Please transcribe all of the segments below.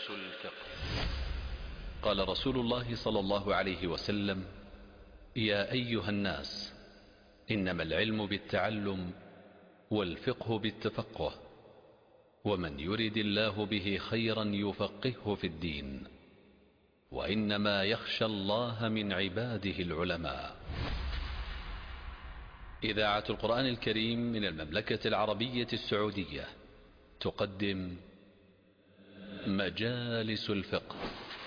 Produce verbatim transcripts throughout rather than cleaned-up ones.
مجالس الفقه. قال رسول الله صلى الله عليه وسلم: يا أيها الناس، إنما العلم بالتعلم والفقه بالتفقه، ومن يرد الله به خيرا يفقهه في الدين، وإنما يخشى الله من عباده العلماء. إذاعة القرآن الكريم من المملكة العربية السعودية تقدم مجالس الفقه.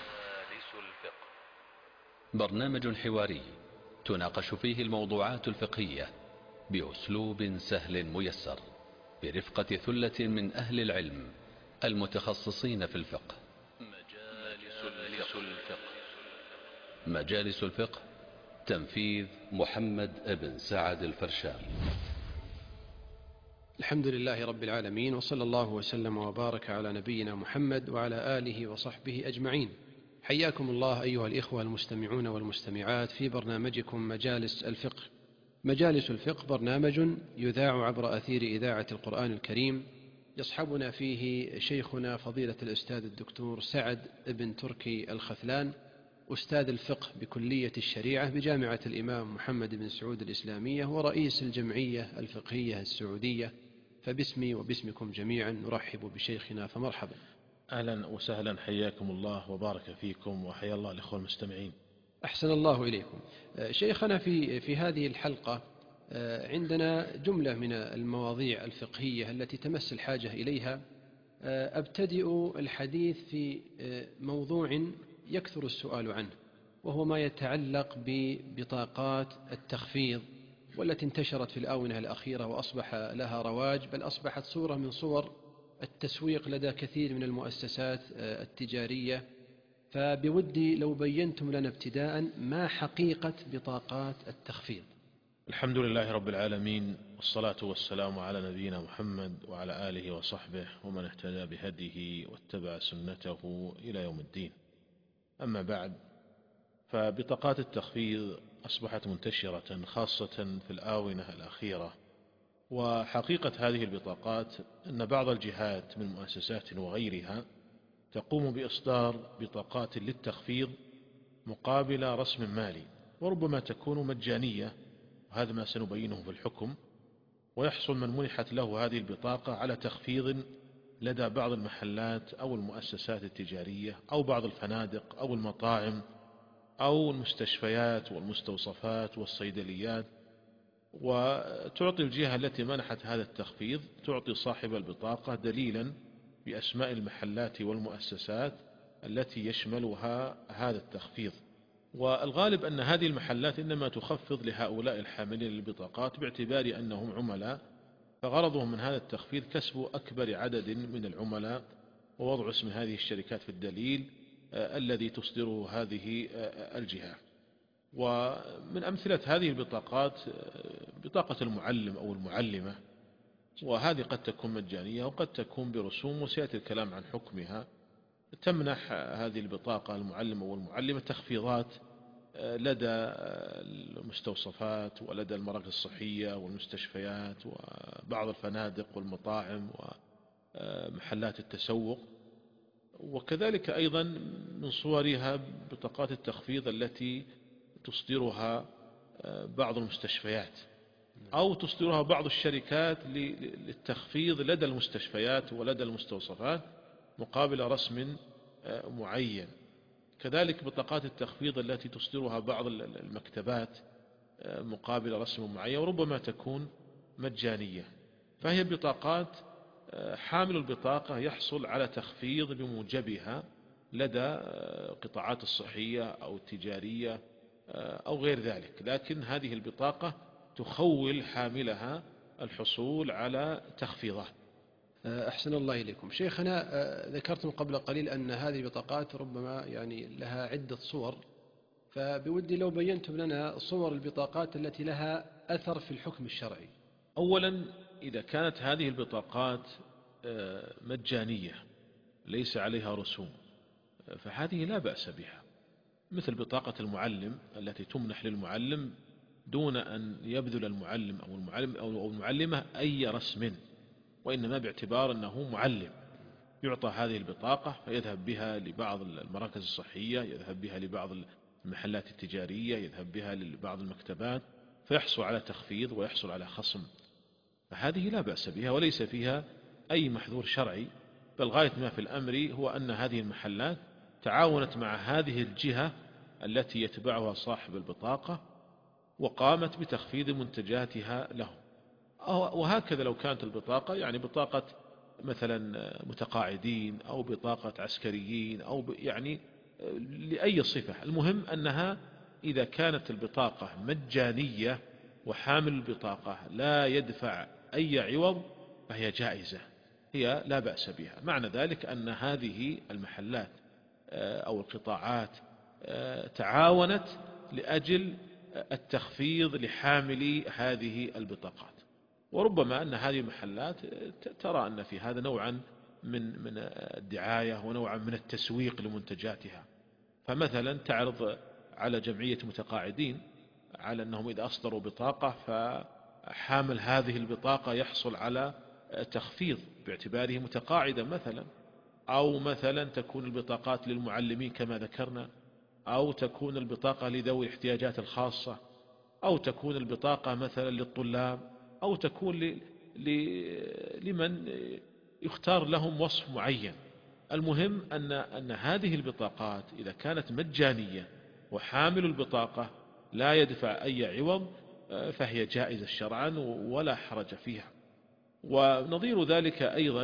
برنامج حواري تناقش فيه الموضوعات الفقهية بأسلوب سهل ميسر، برفقة ثلة من أهل العلم المتخصصين في الفقه. مجالس الفقه. مجالس الفقه، تنفيذ محمد بن سعد الفرشان. الحمد لله رب العالمين، وصلى الله وسلم وبارك على نبينا محمد وعلى آله وصحبه أجمعين. حياكم الله أيها الإخوة المستمعون والمستمعات في برنامجكم مجالس الفقه. مجالس الفقه برنامج يذاع عبر أثير إذاعة القرآن الكريم، يصحبنا فيه شيخنا فضيلة الأستاذ الدكتور سعد بن تركي الخثلان، أستاذ الفقه بكلية الشريعة بجامعة الإمام محمد بن سعود الإسلامية، ورئيس الجمعية الفقهية السعودية. فباسمي وباسمكم جميعا نرحب بشيخنا، فمرحبا. أهلا وسهلا، حياكم الله وبارك فيكم، وحيا الله الإخوة المستمعين. أحسن الله إليكم. شيخنا، في في هذه الحلقة عندنا جملة من المواضيع الفقهية التي تمس الحاجة إليها. أبتدئ الحديث في موضوع يكثر السؤال عنه، وهو ما يتعلق ببطاقات التخفيض، والتي انتشرت في الآونة الأخيرة وأصبح لها رواج، بل أصبحت صورة من صور التسويق لدى كثير من المؤسسات التجارية. فبودي لو بينتم لنا ابتداء ما حقيقة بطاقات التخفيض. الحمد لله رب العالمين، والصلاة والسلام على نبينا محمد وعلى آله وصحبه ومن اهتدى بهديه واتبع سنته إلى يوم الدين. أما بعد، فبطاقات التخفيض أصبحت منتشرة خاصة في الآونة الأخيرة. وحقيقة هذه البطاقات أن بعض الجهات من مؤسسات وغيرها تقوم بإصدار بطاقات للتخفيض مقابل رسم مالي، وربما تكون مجانية، وهذا ما سنبينه في الحكم. ويحصل من منحت له هذه البطاقة على تخفيض لدى بعض المحلات أو المؤسسات التجارية أو بعض الفنادق أو المطاعم أو المستشفيات والمستوصفات والصيدليات. وتعطي الجهة التي منحت هذا التخفيض تعطي صاحب البطاقة دليلا بأسماء المحلات والمؤسسات التي يشملها هذا التخفيض. والغالب أن هذه المحلات إنما تخفض لهؤلاء الحاملين للبطاقات باعتبار أنهم عملاء، فغرضهم من هذا التخفيض كسب أكبر عدد من العملاء ووضع اسم هذه الشركات في الدليل الذي تصدره هذه الجهة. ومن أمثلة هذه البطاقات بطاقة المعلم أو المعلمة، وهذه قد تكون مجانية وقد تكون برسوم، وسيأتي الكلام عن حكمها. تمنح هذه البطاقة المعلم أو المعلمة تخفيضات لدى المستوصفات ولدى المراكز الصحية والمستشفيات وبعض الفنادق والمطاعم ومحلات التسوق. وكذلك أيضا من صورها بطاقات التخفيض التي تصدرها بعض المستشفيات أو تصدرها بعض الشركات للتخفيض لدى المستشفيات ولدى المستوصفات مقابل رسم معين. كذلك بطاقات التخفيض التي تصدرها بعض المكتبات مقابل رسم معين، وربما تكون مجانية. فهي بطاقات حامل البطاقة يحصل على تخفيض بموجبها لدى قطاعات الصحية أو التجارية أو غير ذلك، لكن هذه البطاقة تخول حاملها الحصول على تخفيضات. أحسن الله إليكم. شيخنا، ذكرتم قبل قليل أن هذه البطاقات ربما يعني لها عدة صور، فبودي لو بينتم لنا صور البطاقات التي لها أثر في الحكم الشرعي. أولا، إذا كانت هذه البطاقات مجانية ليس عليها رسوم فهذه لا بأس بها، مثل بطاقة المعلم التي تمنح للمعلم دون أن يبذل المعلم أو المعلم أو المعلمة أي رسم، وإنما باعتبار أنه معلم. يعطى هذه البطاقة فيذهب بها لبعض المراكز الصحية، يذهب بها لبعض المحلات التجارية، يذهب بها لبعض المكتبات، فيحصل على تخفيض ويحصل على خصم. فهذه لا بأس بها وليس فيها أي محذور شرعي، بل غاية ما في الأمر هو أن هذه المحلات تعاونت مع هذه الجهة التي يتبعها صاحب البطاقة وقامت بتخفيض منتجاتها له. وهكذا لو كانت البطاقة يعني بطاقة مثلا متقاعدين أو بطاقة عسكريين أو يعني لأي صفة، المهم أنها إذا كانت البطاقة مجانية وحامل البطاقة لا يدفع أي عوض فهي جائزة، هي لا بأس بها. معنى ذلك أن هذه المحلات أو القطاعات تعاونت لأجل التخفيض لحاملي هذه البطاقات. وربما أن هذه المحلات ترى أن في هذا نوعا من من الدعاية ونوعا من التسويق لمنتجاتها، فمثلا تعرض على جمعية متقاعدين على أنهم إذا أصدروا بطاقة فحامل هذه البطاقة يحصل على تخفيض باعتباره متقاعدا مثلا، أو مثلا تكون البطاقات للمعلمين كما ذكرنا، أو تكون البطاقة لذوي الاحتياجات الخاصة، أو تكون البطاقة مثلا للطلاب، أو تكون ل... ل... لمن يختار لهم وصف معين. المهم أن أن هذه البطاقات إذا كانت مجانية وحامل البطاقة لا يدفع أي عوض فهي جائزة شرعا ولا حرج فيها. ونظير ذلك أيضا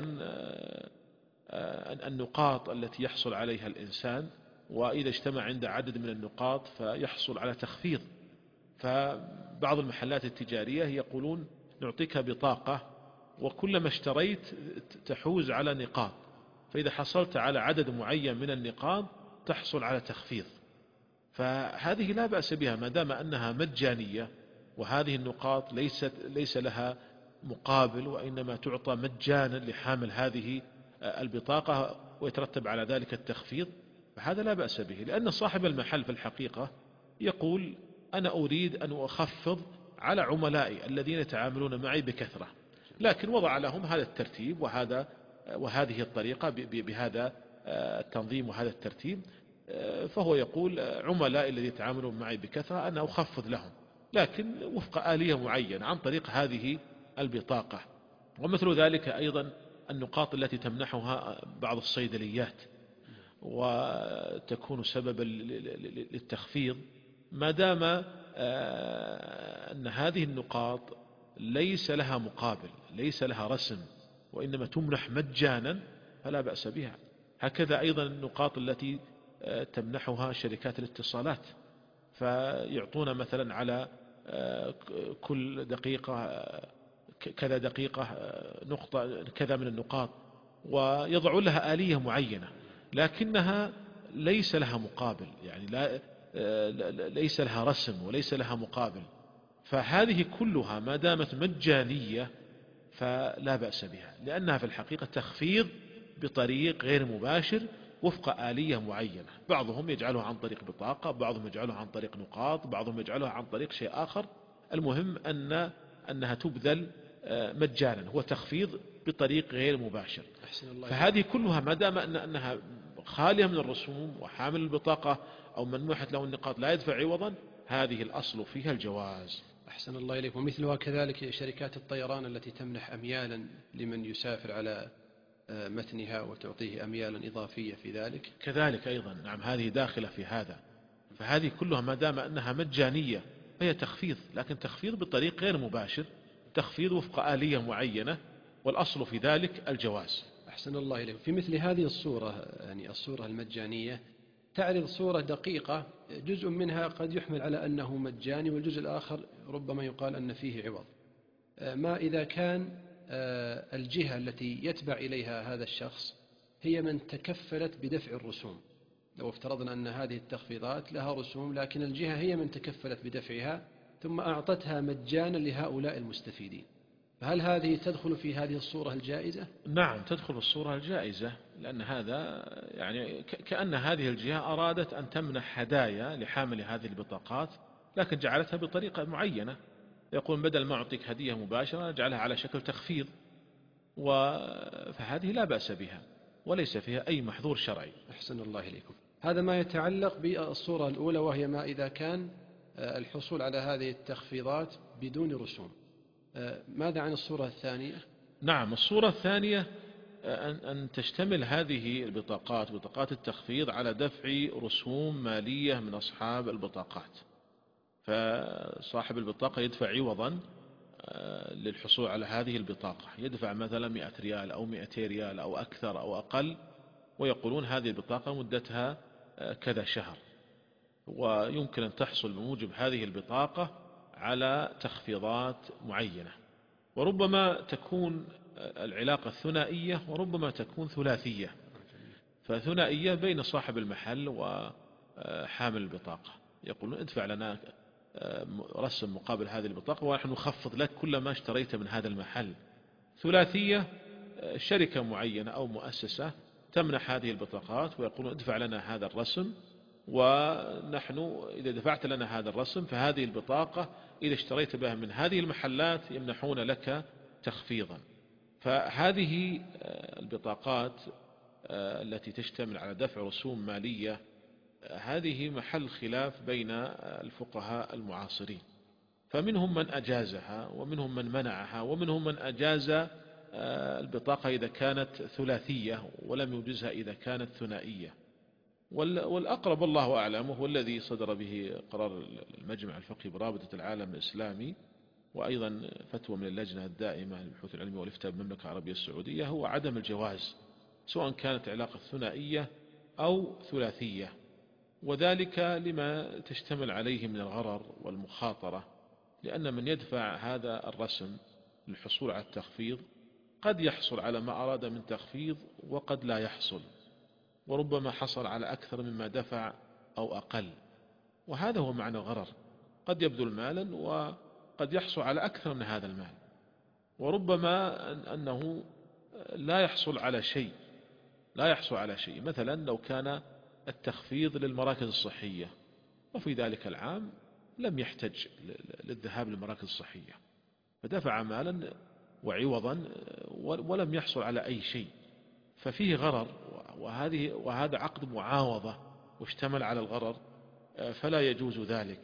النقاط التي يحصل عليها الإنسان، وإذا اجتمع عند عدد من النقاط فيحصل على تخفيض. فبعض المحلات التجارية يقولون نعطيك بطاقة وكلما اشتريت تحوز على نقاط، فإذا حصلت على عدد معين من النقاط تحصل على تخفيض. فهذه لا بأس بها ما دام أنها مجانية، وهذه النقاط ليست ليس لها مقابل وإنما تعطى مجانا لحامل هذه البطاقة ويترتب على ذلك التخفيض، فهذا لا بأس به. لأن صاحب المحل في الحقيقة يقول أنا أريد أن أخفض على عملائي الذين يتعاملون معي بكثرة، لكن وضع لهم هذا الترتيب وهذا وهذه الطريقة بهذا التنظيم وهذا الترتيب، فهو يقول عملائي الذين يتعاملون معي بكثرة أنا أخفض لهم، لكن وفق آلية معينة عن طريق هذه البطاقة. ومثل ذلك أيضا النقاط التي تمنحها بعض الصيدليات وتكون سببا للتخفيض، ما دام أن هذه النقاط ليس لها مقابل، ليس لها رسم، وإنما تمنح مجانا فلا بأس بها. هكذا أيضا النقاط التي تمنحها شركات الاتصالات، فيعطون مثلا على كل دقيقة كذا دقيقة نقطة كذا من النقاط، ويضع لها آلية معينة لكنها ليس لها مقابل، يعني لا ليس لها رسم وليس لها مقابل. فهذه كلها ما دامت مجانية فلا بأس بها، لأنها في الحقيقة تخفيض بطريق غير مباشر وفق آلية معينة. بعضهم يجعلها عن طريق بطاقة، بعضهم يجعلها عن طريق نقاط، بعضهم يجعلها عن طريق شيء آخر. المهم أن أنها تبذل مجانا، هو تخفيض بطريق غير مباشر. فهذه كلها ما دام أن أنها خالية من الرسوم وحامل البطاقة أو منوحة له النقاط لا يدفع عوضا، هذه الأصل فيها الجواز. أحسن الله إليك. ومثلها كذلك شركات الطيران التي تمنح أميالا لمن يسافر على متنها وتعطيه أميالا إضافية في ذلك كذلك أيضا. نعم، هذه داخلة في هذا. فهذه كلها ما دام أنها مجانية فهي تخفيض، لكن تخفيض بطريق غير مباشر، تخفيض وفق آلية معينة، والأصل في ذلك الجواز. أحسن الله إليك. في مثل هذه الصورة، يعني الصورة المجانية، تعرض صورة دقيقة جزء منها قد يحمل على أنه مجاني والجزء الآخر ربما يقال أن فيه عوض. ما إذا كان الجهة التي يتبع إليها هذا الشخص هي من تكفلت بدفع الرسوم، لو افترضنا أن هذه التخفيضات لها رسوم لكن الجهة هي من تكفلت بدفعها ثم أعطتها مجانا لهؤلاء المستفيدين، فهل هذه تدخل في هذه الصورة الجائزة؟ نعم تدخل في الصورة الجائزة، لأن هذا يعني كأن هذه الجهة أرادت أن تمنح هدايا لحامل هذه البطاقات لكن جعلتها بطريقة معينة، يقول بدل ما أعطيك هدية مباشرة نجعلها على شكل تخفيض، فهذه لا بأس بها. وليس فيها أي محظور شرعي. أحسن الله إليكم. هذا ما يتعلق بالصورة الأولى، وهي ما إذا كان الحصول على هذه التخفيضات بدون رسوم. ماذا عن الصورة الثانية؟ نعم، الصورة الثانية أن أن تشتمل هذه البطاقات بطاقات التخفيض على دفع رسوم مالية من أصحاب البطاقات، فصاحب البطاقة يدفع عوضا للحصول على هذه البطاقة، يدفع مثلا مئة ريال أو مئتي ريال أو أكثر أو أقل، ويقولون هذه البطاقة مدتها كذا شهر، ويمكن أن تحصل بموجب هذه البطاقة على تخفيضات معينة. وربما تكون العلاقة ثنائية وربما تكون ثلاثية. فثنائية بين صاحب المحل وحامل البطاقة، يقولون ادفع لنا رسم مقابل هذه البطاقة ونحن نخفض لك كل ما اشتريت من هذا المحل. ثلاثية شركة معينة أو مؤسسة تمنح هذه البطاقات ويقولون ادفع لنا هذا الرسم، ونحن إذا دفعت لنا هذا الرسم فهذه البطاقة إذا اشتريت بها من هذه المحلات يمنحون لك تخفيضا. فهذه البطاقات التي تشتمل على دفع رسوم مالية هذه محل خلاف بين الفقهاء المعاصرين، فمنهم من أجازها ومنهم من منعها ومنهم من أجاز البطاقة إذا كانت ثلاثية ولم يجزها إذا كانت ثنائية. والأقرب الله أعلم هو الذي صدر به قرار المجمع الفقهي برابطة العالم الإسلامي وأيضا فتوى من اللجنة الدائمة للبحوث العلمية والإفتاء بالمملكة العربية السعودية، هو عدم الجواز سواء كانت علاقة ثنائية أو ثلاثية، وذلك لما تشتمل عليه من الغرر والمخاطرة، لأن من يدفع هذا الرسم للحصول على التخفيض قد يحصل على ما أراد من تخفيض وقد لا يحصل، وربما حصل على أكثر مما دفع أو أقل، وهذا هو معنى الغرر. قد يبذل مالا وقد يحصل على أكثر من هذا المال، وربما أنه لا يحصل على شيء لا يحصل على شيء مثلا لو كان التخفيض للمراكز الصحية وفي ذلك العام لم يحتج للذهاب للمراكز الصحية فدفع مالا وعوضا ولم يحصل على أي شيء، ففيه غرر، وهذه وهذا عقد معاوضة واشتمل على الغرر، فلا يجوز ذلك.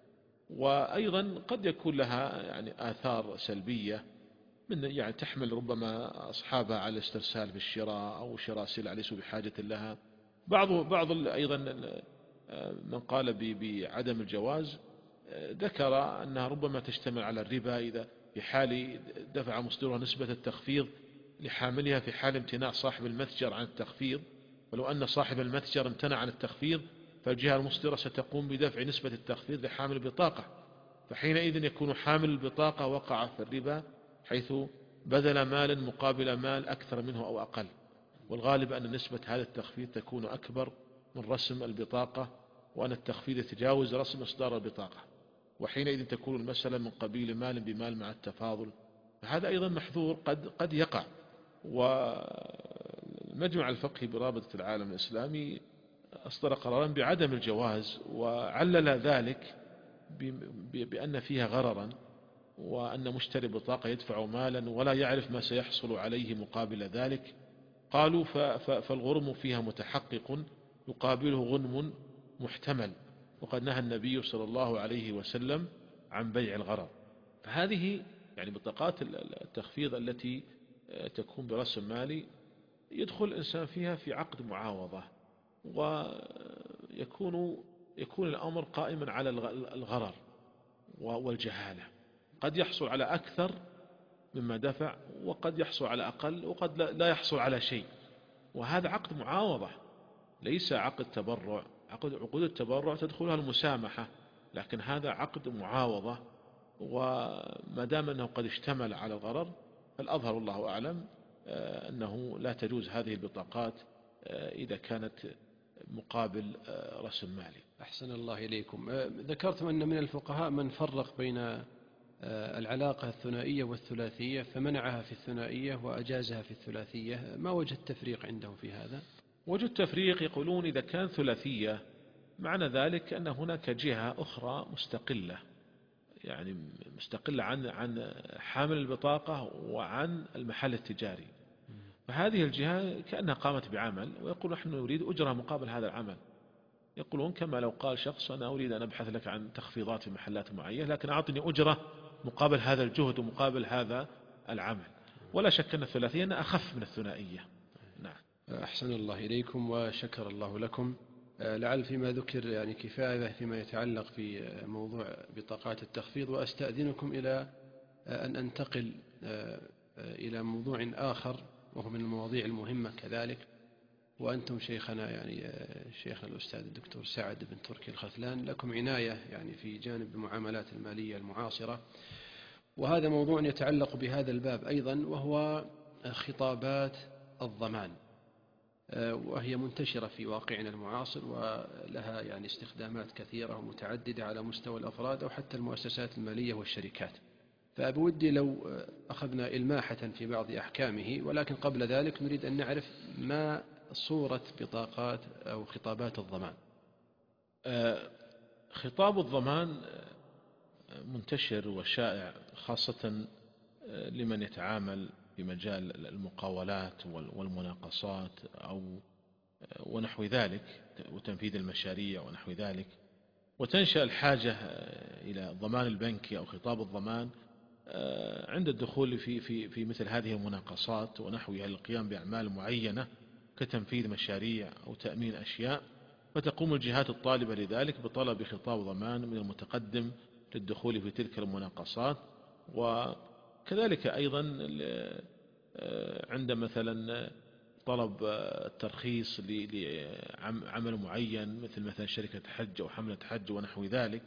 وأيضا قد يكون لها يعني آثار سلبية من يعني تحمل ربما أصحابها على الاسترسال في الشراء أو شراء سلع ليسوا بحاجة لها. بعض بعض أيضا من قال بعدم الجواز ذكر أنها ربما تشتمل على الربا إذا في حال دفع مصدرها نسبة التخفيض لحاملها في حال امتناع صاحب المتجر عن التخفيض، ولو أن صاحب المتجر امتنع عن التخفيض فالجهة المصدرة ستقوم بدفع نسبة التخفيض لحامل البطاقة، فحينئذ يكون حامل البطاقة وقع في الربا حيث بذل مال مقابل مال أكثر منه أو أقل، والغالب أن نسبة هذا التخفيض تكون أكبر من رسم البطاقة، وأن التخفيض يتجاوز رسم إصدار البطاقة، وحينئذ تكون المسألة من قبيل مال بمال مع التفاضل، فهذا أيضا محظور قد قد يقع. والمجمع الفقهي برابطة العالم الإسلامي أصدر قرارا بعدم الجواز، وعلل ذلك بأن فيها غررا، وأن مشتري بطاقة يدفع مالا ولا يعرف ما سيحصل عليه مقابل ذلك. قالوا فالغرم فيها متحقق يقابله غنم محتمل، وقد نهى النبي صلى الله عليه وسلم عن بيع الغرر. فهذه يعني بطاقات التخفيض التي تكون برسم مالي يدخل الإنسان فيها في عقد معاوضة، ويكون يكون الأمر قائما على الغرر والجهالة، قد يحصل على أكثر مما دفع وقد يحصل على أقل وقد لا يحصل على شيء، وهذا عقد معاوضة ليس عقد تبرع. عقد عقود التبرع تدخلها المسامحة، لكن هذا عقد معاوضة، وما دام أنه قد اشتمل على الغرر فالأظهر الله أعلم أنه لا تجوز هذه البطاقات إذا كانت مقابل رسم مالي. أحسن الله إليكم. ذكرتم أن من الفقهاء من فرق بين العلاقة الثنائية والثلاثية فمنعها في الثنائية وأجازها في الثلاثية، ما وجه التفريق عندهم في هذا؟ وجه التفريق يقولون إذا كان ثلاثية معنى ذلك أن هناك جهة أخرى مستقلة، يعني مستقلة عن عن حامل البطاقة وعن المحل التجاري، فهذه الجهة كأنها قامت بعمل ويقول نحن نريد أجرة مقابل هذا العمل. يقولون كما لو قال شخص أنا أريد أن أبحث لك عن تخفيضات في محلات معينة لكن أعطني أجرة مقابل هذا الجهد ومقابل هذا العمل. ولا شك أن الثلاثية أنها أخف من الثنائية. نعم. أحسن الله إليكم وشكر الله لكم. لعل فيما ذكر يعني كفاية فيما يتعلق في موضوع بطاقات التخفيض، وأستأذنكم إلى أن أنتقل إلى موضوع آخر وهو من المواضيع المهمة كذلك، وأنتم شيخنا يعني شيخنا الأستاذ الدكتور سعد بن تركي الخثلان لكم عناية يعني في جانب المعاملات المالية المعاصرة، وهذا موضوع يتعلق بهذا الباب أيضا، وهو خطابات الضمان، وهي منتشرة في واقعنا المعاصر ولها يعني استخدامات كثيرة ومتعددة على مستوى الأفراد أو حتى المؤسسات المالية والشركات. فبودي لو أخذنا إلماحة في بعض أحكامه، ولكن قبل ذلك نريد أن نعرف ما صورة بطاقات أو خطابات الضمان. خطاب الضمان منتشر وشائع خاصة لمن يتعامل في مجال المقاولات والمناقصات أو ونحو ذلك وتنفيذ المشاريع ونحو ذلك، وتنشأ الحاجة إلى الضمان البنكي أو خطاب الضمان عند الدخول في في في مثل هذه المناقصات ونحوها للقيام بأعمال معينة كتنفيذ مشاريع أو تأمين أشياء، فتقوم الجهات الطالبة لذلك بطلب خطاب ضمان من المتقدم للدخول في تلك المناقصات. وكذلك أيضا عند مثلا طلب الترخيص لعمل معين مثل مثلا شركة حج أو حملة حج ونحو ذلك.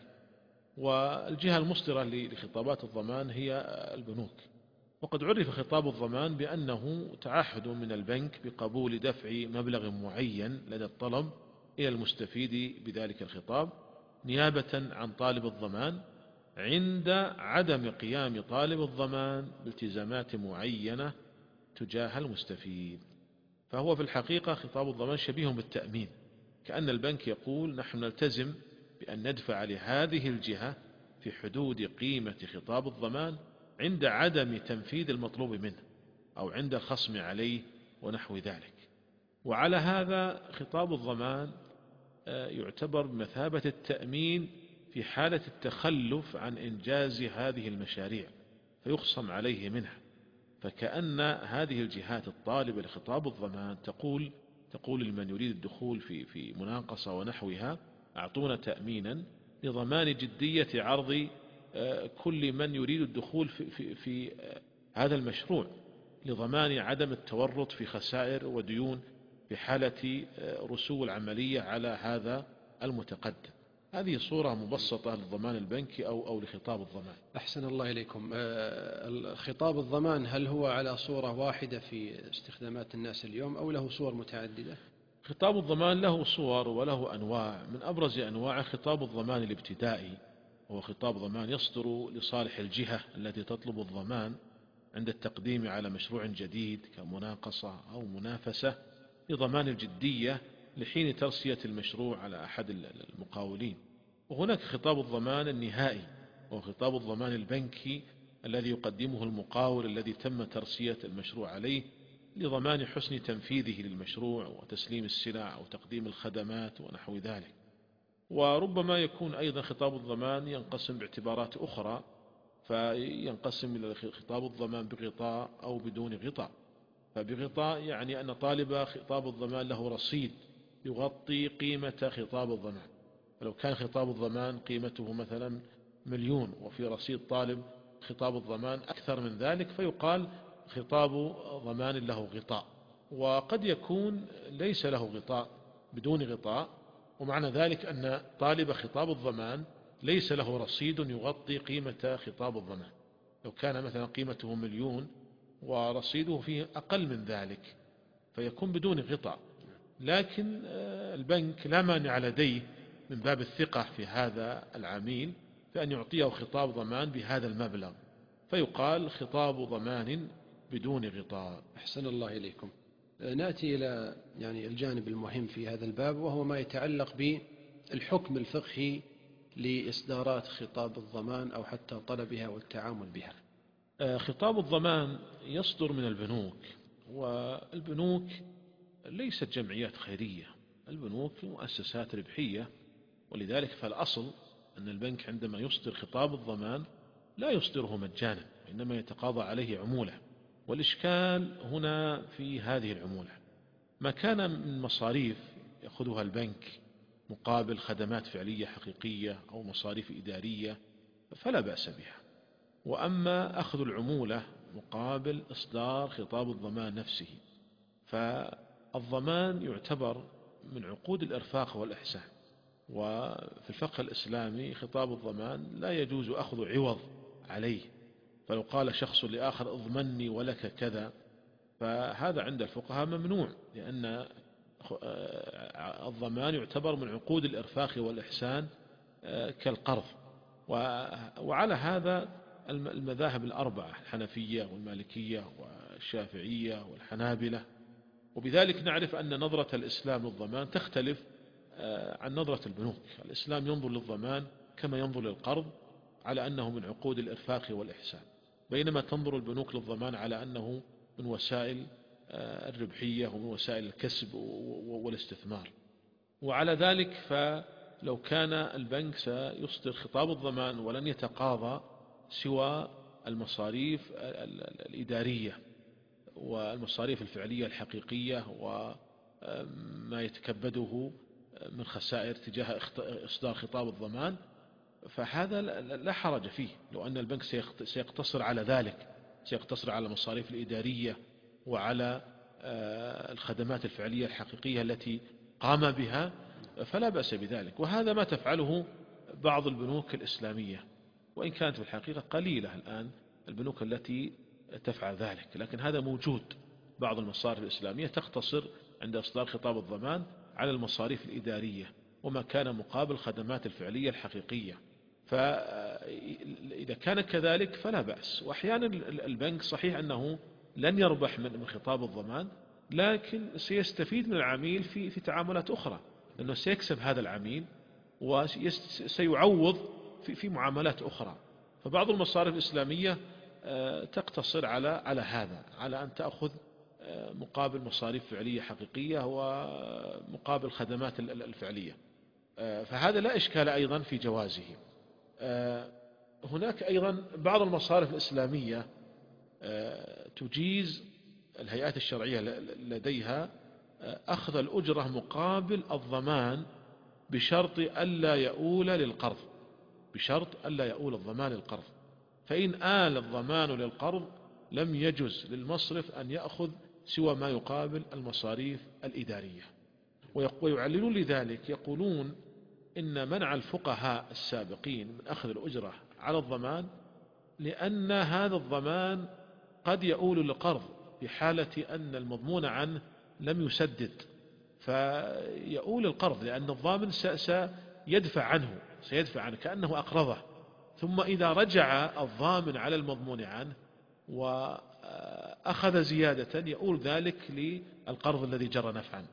والجهة المصدرة لخطابات الضمان هي البنوك. وقد عرف خطاب الضمان بأنه تعهد من البنك بقبول دفع مبلغ معين لدى الطلب إلى المستفيد بذلك الخطاب نيابة عن طالب الضمان عند عدم قيام طالب الضمان بالتزامات معينة تجاه المستفيد. فهو في الحقيقة خطاب الضمان شبيه بالتأمين، كأن البنك يقول نحن نلتزم بأن ندفع لهذه الجهة في حدود قيمة خطاب الضمان عند عدم تنفيذ المطلوب منه أو عند الخصم عليه ونحو ذلك. وعلى هذا خطاب الضمان يعتبر بمثابة التأمين في حالة التخلف عن إنجاز هذه المشاريع فيخصم عليه منها. فكأن هذه الجهات الطالبة لخطاب الضمان تقول تقول لمن يريد الدخول في في مناقصة ونحوها أعطونا تأمينا لضمان جدية عرض كل من يريد الدخول في, في, في هذا المشروع، لضمان عدم التورط في خسائر وديون في حالة رسو العملية على هذا المتقدم. هذه صورة مبسطة للضمان البنكي أو أو لخطاب الضمان. أحسن الله إليكم. خطاب الضمان هل هو على صورة واحدة في استخدامات الناس اليوم أو له صور متعددة؟ خطاب الضمان له صور وله أنواع. من أبرز أنواع خطاب الضمان الابتدائي، هو خطاب ضمان يصدر لصالح الجهة التي تطلب الضمان عند التقديم على مشروع جديد كمناقصة أو منافسة لضمان الجدية لحين ترسية المشروع على أحد المقاولين. وهناك خطاب الضمان النهائي، وهو خطاب الضمان البنكي الذي يقدمه المقاول الذي تم ترسية المشروع عليه لضمان حسن تنفيذه للمشروع وتسليم السلع أو تقديم الخدمات ونحو ذلك. وربما يكون أيضا خطاب الضمان ينقسم باعتبارات أخرى، فينقسم إلى خطاب الضمان بغطاء أو بدون غطاء. فبغطاء يعني أن طالب خطاب الضمان له رصيد يغطي قيمة خطاب الضمان، فلو كان خطاب الضمان قيمته مثلا مليون وفي رصيد طالب خطاب الضمان أكثر من ذلك فيقال خطاب ضمان له غطاء. وقد يكون ليس له غطاء بدون غطاء، ومعنى ذلك أن طالب خطاب الضمان ليس له رصيد يغطي قيمة خطاب الضمان. لو كان مثلا قيمته مليون ورصيده فيه أقل من ذلك فيكون بدون غطاء، لكن البنك لا مانع لديه من باب الثقة في هذا العميل فأن يعطيه خطاب ضمان بهذا المبلغ، فيقال خطاب ضمان بدون غطاء. أحسن الله إليكم. نأتي إلى يعني الجانب المهم في هذا الباب، وهو ما يتعلق بالحكم الفقهي لإصدارات خطاب الضمان أو حتى طلبها والتعامل بها. خطاب الضمان يصدر من البنوك والبنوك ليست جمعيات خيرية، البنوك مؤسسات ربحية، ولذلك فالأصل أن البنك عندما يصدر خطاب الضمان لا يصدره مجانا، وإنما يتقاضى عليه عمولة. والإشكال هنا في هذه العمولة، ما كان من مصاريف يأخذها البنك مقابل خدمات فعلية حقيقية أو مصاريف إدارية فلا بأس بها، وأما أخذ العمولة مقابل إصدار خطاب الضمان نفسه، فالضمان يعتبر من عقود الإرفاق والإحسان، وفي الفقه الإسلامي خطاب الضمان لا يجوز أخذ عوض عليه. فلو قال شخص لآخر اضمني ولك كذا فهذا عند الفقهاء ممنوع، لأن الضمان يعتبر من عقود الإرفاق والإحسان كالقرض. وعلى هذا المذاهب الأربعة الحنفية والمالكية والشافعية والحنابلة، وبذلك نعرف أن نظرة الإسلام للضمان تختلف عن نظرة البنوك. الإسلام ينظر للضمان كما ينظر للقرض على أنه من عقود الإرفاق والإحسان، بينما تنظر البنوك للضمان على أنه من وسائل الربحية ومن وسائل الكسب والاستثمار. وعلى ذلك فلو كان البنك سيصدر خطاب الضمان ولن يتقاضى سوى المصاريف الإدارية والمصاريف الفعلية الحقيقية وما يتكبده من خسائر تجاه إصدار خطاب الضمان، فهذا لا حرج فيه لو أن البنك سيقتصر على ذلك، سيقتصر على المصاريف الإدارية وعلى الخدمات الفعلية الحقيقية التي قام بها فلا بأس بذلك. وهذا ما تفعله بعض البنوك الإسلامية، وإن كانت في الحقيقة قليلة الآن البنوك التي تفعل ذلك، لكن هذا موجود. بعض المصارف الإسلامية تقتصر عند إصدار خطاب الضمان على المصاريف الإدارية وما كان مقابل خدمات الفعلية الحقيقية، فإذا كان كذلك فلا بأس. وأحيانا البنك صحيح أنه لن يربح من خطاب الضمان، لكن سيستفيد من العميل في في تعاملات أخرى، لأنه سيكسب هذا العميل وسيعوض في في معاملات أخرى. فبعض المصارف الإسلامية تقتصر على على هذا، على أن تأخذ مقابل مصاريف فعلية حقيقية ومقابل خدمات الفعلية، فهذا لا إشكال أيضا في جوازه. هناك أيضا بعض المصارف الإسلامية تجيز الهيئات الشرعية لديها أخذ الأجرة مقابل الضمان بشرط ألا يؤول للقرض، بشرط ألا يؤول الضمان للقرض. فإن آل الضمان للقرض لم يجز للمصرف أن يأخذ سوى ما يقابل المصاريف الإدارية. ويعللون لذلك، يقولون إن منع الفقهاء السابقين من أخذ الأجرة على الضمان لأن هذا الضمان قد يؤول للقرض في حالة أن المضمون عنه لم يسدد، فيؤول القرض لأن الضامن سيدفع عنه سيدفع عنه كأنه أقرضه، ثم إذا رجع الضامن على المضمون عنه وأخذ زيادة يؤول ذلك للقرض الذي جرى نفعا.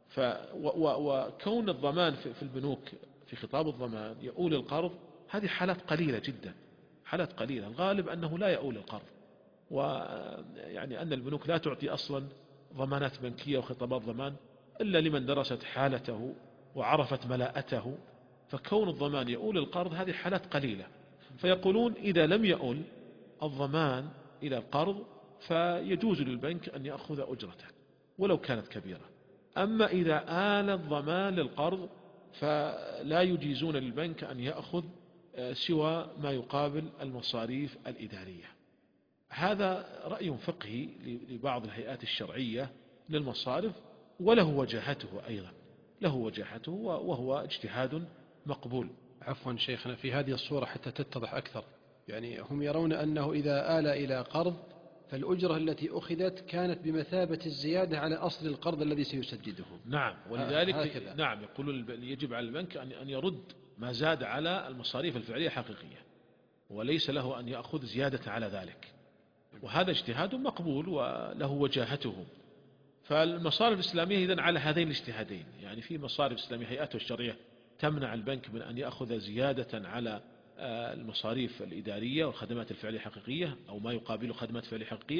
وكون الضمان في البنوك في خطاب الضمان يؤول القرض هذه حالات قليلة جدا، حالات قليلة، الغالب أنه لا يؤول القرض، ويعني أن البنوك لا تعطي أصلا ضمانات بنكية وخطابات ضمان إلا لمن درست حالته وعرفت ملاءته، فكون الضمان يؤول القرض هذه حالات قليلة. فيقولون إذا لم يؤول الضمان إلى القرض فيجوز للبنك أن يأخذ أجرته ولو كانت كبيرة. أما إذا آل الضمان للقرض فلا يجيزون للبنك أن يأخذ سوى ما يقابل المصاريف الإدارية. هذا رأي فقهي لبعض الهيئات الشرعية للمصارف، وله وجاهته أيضا، له وجاهته وهو اجتهاد مقبول. عفوا شيخنا، في هذه الصورة حتى تتضح أكثر، يعني هم يرون أنه إذا آل إلى قرض فالأجرة التي أخذت كانت بمثابة الزيادة على أصل القرض الذي سيسدده. نعم، ولذلك نعم يقولون يجب على البنك أن يرد ما زاد على المصاريف الفعلية الحقيقية، وليس له أن يأخذ زيادة على ذلك، وهذا اجتهاد مقبول وله وجاهته. فالمصارف الإسلامية إذن على هذين الاجتهادين، يعني في مصارف إسلامية هيئاته الشرعية تمنع البنك من أن يأخذ زيادة على المصاريف الإدارية والخدمات الفعلية الحقيقية أو ما يقابل خدمات فعلية حقيقية،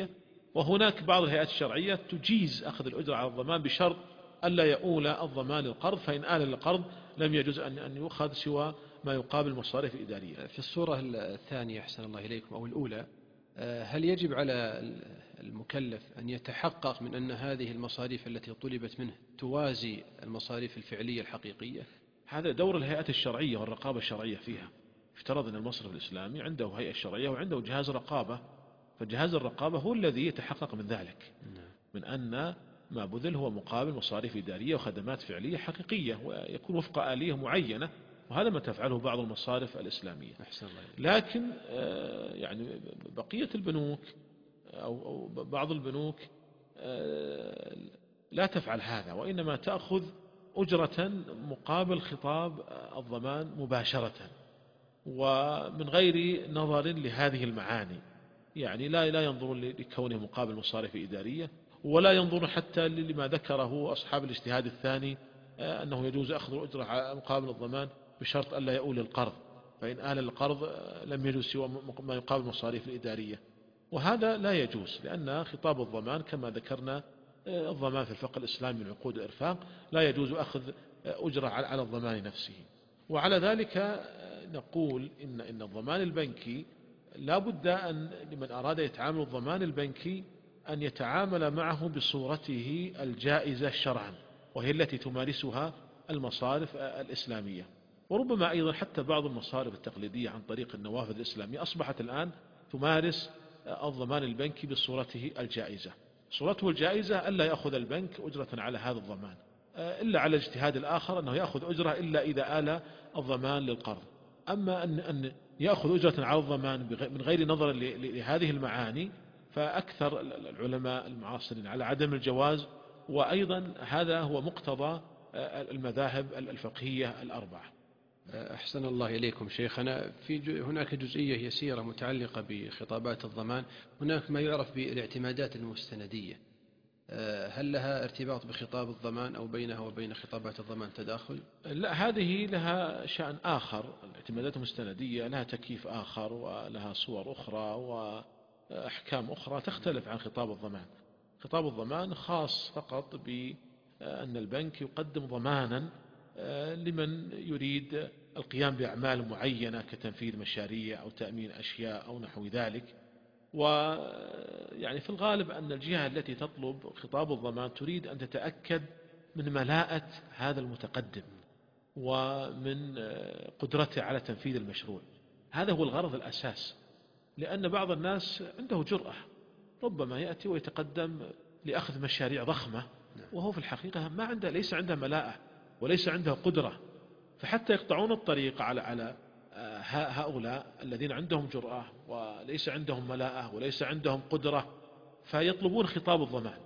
وهناك بعض الهيئات الشرعية تجيز أخذ الأجرة على الضمان بشرط ألا يؤول الضمان للقرض، فإن آل للقرض لم يجوز أن يؤخذ سوى ما يقابل مصاريف الإدارية. في الصورة الثانية أحسن الله إليكم أو الأولى، هل يجب على المكلف أن يتحقق من أن هذه المصاريف التي طلبت منه توازي المصاريف الفعلية الحقيقية؟ هذا دور الهيئات الشرعية والرقابة الشرعية فيها. افترض أن المصرف الإسلامي عنده هيئة شرعية وعنده جهاز رقابة، فجهاز الرقابة هو الذي يتحقق من ذلك، من أن ما بذل هو مقابل مصاريف إدارية وخدمات فعلية حقيقية ويكون وفق آلية معينة، وهذا ما تفعله بعض المصارف الإسلامية. لكن يعني بقية البنوك أو بعض البنوك لا تفعل هذا، وإنما تأخذ أجرة مقابل خطاب الضمان مباشرة ومن غير نظر لهذه المعاني، يعني لا لا ينظر لكونه مقابل مصاريف إدارية، ولا ينظر حتى لما ذكره أصحاب الاجتهاد الثاني أنه يجوز أخذ الأجرة مقابل الضمان بشرط ألا يؤول القرض، فإن آل القرض لم يجوز سوى ما يقابل مصاريف الإدارية، وهذا لا يجوز، لأن خطاب الضمان كما ذكرنا الضمان في الفقه الإسلامي من عقود الإرفاق لا يجوز أخذ أجرة على الضمان نفسه. وعلى ذلك نقول إن إن الضمان البنكي لا بد أن لمن أراد يتعامل الضمان البنكي أن يتعامل معه بصورته الجائزة شرعا، وهي التي تمارسها المصارف الإسلامية، وربما أيضا حتى بعض المصارف التقليدية عن طريق النوافذ الإسلامية أصبحت الآن تمارس الضمان البنكي بصورته الجائزة. صورته الجائزة ألا يأخذ البنك أجرة على هذا الضمان، إلا على الاجتهاد الآخر أنه يأخذ أجرة إلا إذا آل الضمان للقرض. أما أن أن يأخذ أجرة على الضمان من غير نظر لهذه المعاني فأكثر العلماء المعاصرين على عدم الجواز، وأيضا هذا هو مقتضى المذاهب الفقهية الأربعة. أحسن الله إليكم شيخنا. في هناك جزئية يسيرة متعلقة بخطابات الضمان، هناك ما يعرف بالاعتمادات المستندية، هل لها ارتباط بخطاب الضمان أو بينها وبين خطابات الضمان تداخل؟ لا، هذه لها شأن آخر. الاعتمادات المستندية لها تكييف آخر ولها صور أخرى وأحكام أخرى تختلف عن خطاب الضمان. خطاب الضمان خاص فقط بأن البنك يقدم ضمانا لمن يريد القيام بأعمال معينة كتنفيذ مشاريع أو تأمين أشياء أو نحو ذلك، ويعني في الغالب أن الجهة التي تطلب خطاب الضمان تريد أن تتأكد من ملاءة هذا المتقدم ومن قدرته على تنفيذ المشروع. هذا هو الغرض الأساس، لأن بعض الناس عنده جرأة ربما يأتي ويتقدم لأخذ مشاريع ضخمة وهو في الحقيقة ما عنده، ليس عنده ملاءة وليس عنده قدرة، فحتى يقطعون الطريق على على هؤلاء الذين عندهم جرأة وليس عندهم ملاءة وليس عندهم قدرة فيطلبون خطاب الضمان.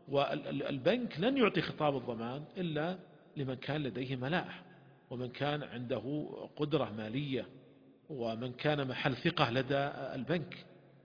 والبنك لن يعطي خطاب الضمان إلا لمن كان لديه ملاءة ومن كان عنده قدرة مالية ومن كان محل ثقة لدى البنك.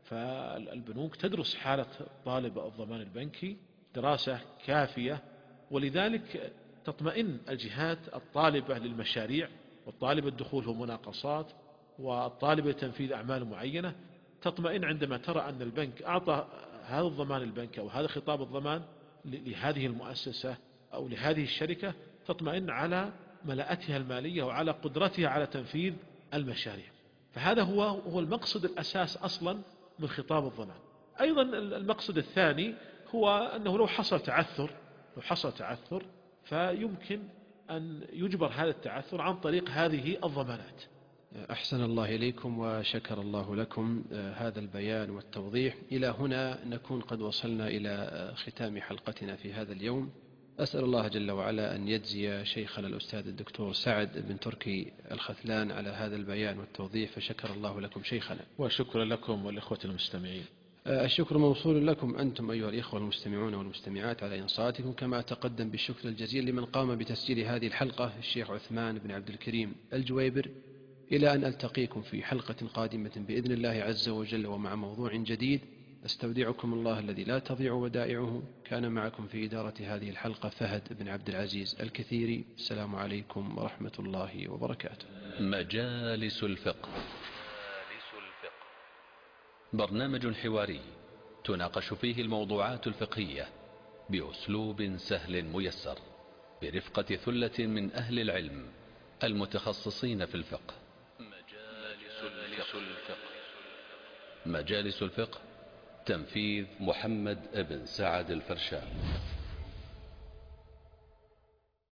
فالبنوك تدرس حالة طالب الضمان البنكي دراسة كافية، ولذلك تطمئن الجهات الطالبة للمشاريع والطالب الدخول في مناقصات والطالب لتنفيذ أعمال معينة، تطمئن عندما ترى أن البنك أعطى هذا الضمان البنك أو هذا خطاب الضمان لهذه المؤسسة أو لهذه الشركة، تطمئن على ملاءتها المالية وعلى قدرتها على تنفيذ المشاريع. فهذا هو هو المقصد الأساس أصلا من خطاب الضمان. أيضا المقصد الثاني هو أنه لو حصل تعثر لو حصل تعثر فيمكن أن يجبر هذا التعثر عن طريق هذه الضمانات. أحسن الله إليكم وشكر الله لكم هذا البيان والتوضيح. إلى هنا نكون قد وصلنا إلى ختام حلقتنا في هذا اليوم. أسأل الله جل وعلا أن يجزي شيخنا الأستاذ الدكتور سعد بن تركي الخثلان على هذا البيان والتوضيح، فشكر الله لكم شيخنا. وشكرا لكم والإخوة المستمعين. الشكر موصول لكم أنتم أيها الإخوة المستمعون والمستمعات على إنصاتكم، كما تقدم بالشكر الجزيل لمن قام بتسجيل هذه الحلقة الشيخ عثمان بن عبد الكريم الجويبر. إلى أن ألتقيكم في حلقة قادمة بإذن الله عز وجل ومع موضوع جديد، أستودعكم الله الذي لا تضيع ودائعه. كان معكم في إدارة هذه الحلقة فهد بن عبد العزيز الكثيري. السلام عليكم ورحمة الله وبركاته. مجالس الفقه، برنامج حواري تناقش فيه الموضوعات الفقهية بأسلوب سهل ميسر برفقة ثلة من أهل العلم المتخصصين في الفقه. مجالس الفقه. مجالس الفقه تنفيذ محمد بن سعد الفرشان.